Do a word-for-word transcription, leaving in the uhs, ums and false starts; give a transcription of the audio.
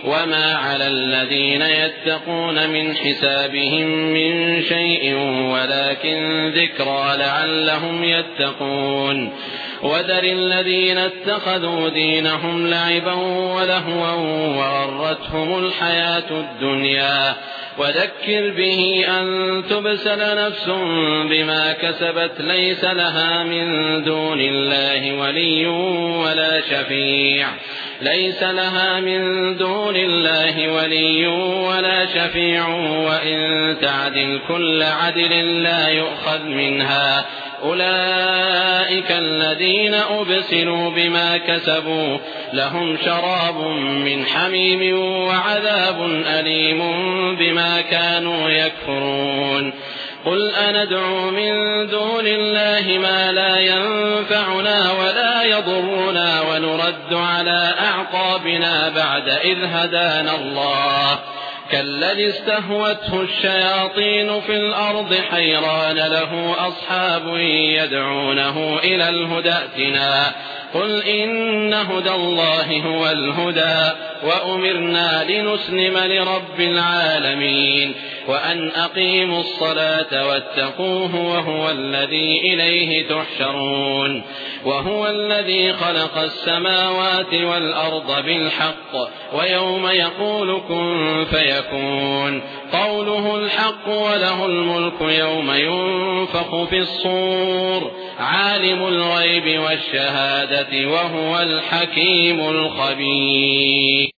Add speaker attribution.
Speaker 1: وما على الذين يتقون من حسابهم من شيء ولكن ذكرى لعلهم يتقون وذر الذين اتخذوا دينهم لعبا ولهوا وغرتهم الحياة الدنيا وذكر به أن تبسل نفس بما كسبت ليس لها من دون الله ولي ولا شفيع ليس لها من دون الله ولي ولا شفيع وإن تعدل كل عدل لا يؤخذ منها أولئك الذين أبسلوا بما كسبوا لهم شراب من حميم وعذاب أليم بما كانوا يكفرون قل أندعو من دون الله ما لا ينفعنا ولا يضرنا ونرد على أعقابنا بعد إذ هدانا الله كالذي استهوته الشياطين في الأرض حيران له أصحاب يدعونه إلى الهدى ائتنا قل إن هدى الله هو الهدى وأمرنا لنسلم لرب العالمين وأن أقيموا الصلاة واتقوه وهو الذي إليه تحشرون وهو الذي خلق السماوات والأرض بالحق ويوم يقول كن فيكون قوله الحق وله الملك يوم ينفخ في الصور عالم الغيب والشهادة وهو الحكيم الخبير.